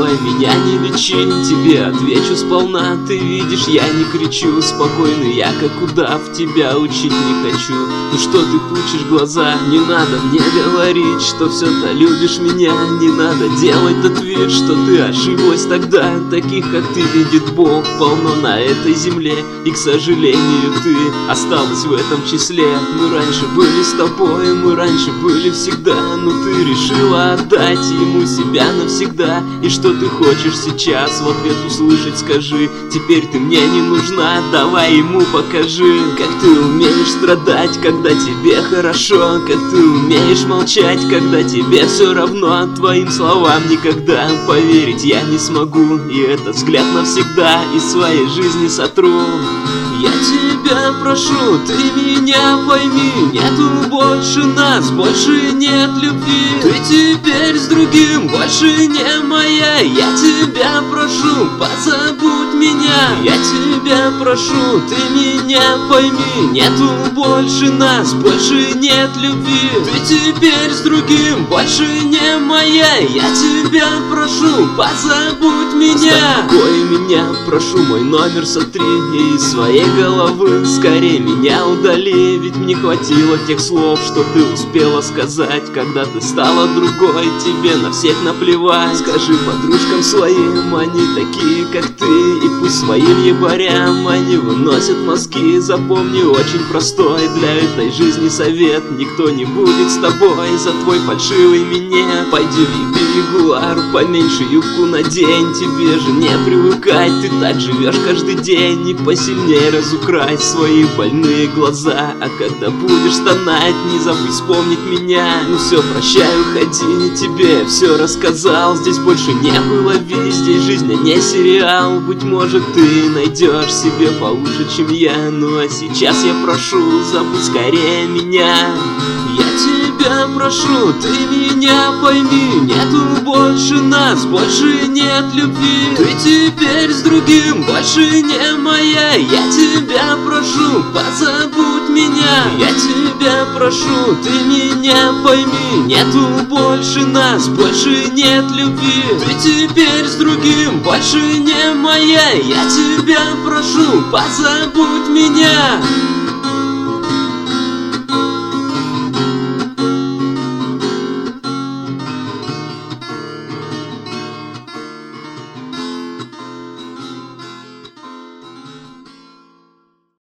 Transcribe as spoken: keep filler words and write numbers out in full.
давай меня не лечи. Тебе отвечу сполна, ты видишь, я не кричу. Спокойный я, как удав, тебя учить не хочу. Ну что ты пучишь глаза, не надо мне говорить, что все-то любишь меня. Не надо делать тот вид, что ты ошиблась тогда. Таких, как ты, видит Бог, полно на этой земле. И, к сожалению, ты осталась в этом числе. Мы раньше были с тобой, мы раньше были всегда. Но ты решила отдать ему себя навсегда. И что ты хочешь сейчас в ответ услышать, скажи. Теперь ты мне не нужна, давай ему покажи. Как ты умеешь страдать, когда тебе хорошо. Как ты умеешь молчать, когда тебе все равно. Твоим словам никогда поверить я не смогу. И этот взгляд навсегда из своей жизни сотру. Я тебя прошу, ты меня пойми. Нету больше нас, больше нет любви. Ты теперь с другим, больше не моя. Я тебя прошу, позабудь меня. Я тебя прошу, ты меня пойми. Нету больше нас, больше нет любви. Ты теперь с другим, больше не моя. Я тебя прошу, позабудь меня. Успокой меня, прошу, мой номер сотри из своей головы. Скорее меня удали, ведь мне хватило тех слов, что ты успела сказать. Когда ты стала другой, тебе на всех наплевать. Скажи подружкам своим, они такие, как ты. И пусть своим ебарям они выносят мозги. Запомни очень простой для этой жизни совет. Никто не будет с тобой за твой фальшивый минет. Пойди в ягуар, поменьше юбку надень. Тебе же не привыкать, ты так живешь каждый день. И посильнее разукрась свои больные глаза. А когда будешь стонать, не забудь вспомнить меня. Ну все, прощай, уходи, тебе все рассказал. Здесь больше нехуй ловить, здесь жизнь, а не сериал. Быть может, ты найдешь себе получше, чем я. Ну а сейчас я прошу, забудь скорее меня. Я тебя прошу, ты меня пойми. Нету больше нас, больше нет любви. Ты теперь с другим, больше не моя. Я тебя прошу, позабудь меня. Я тебя прошу, ты меня пойми. Нету больше нас, больше нет любви. Ты теперь с другим, больше не моя. Я тебя прошу, позабудь меня.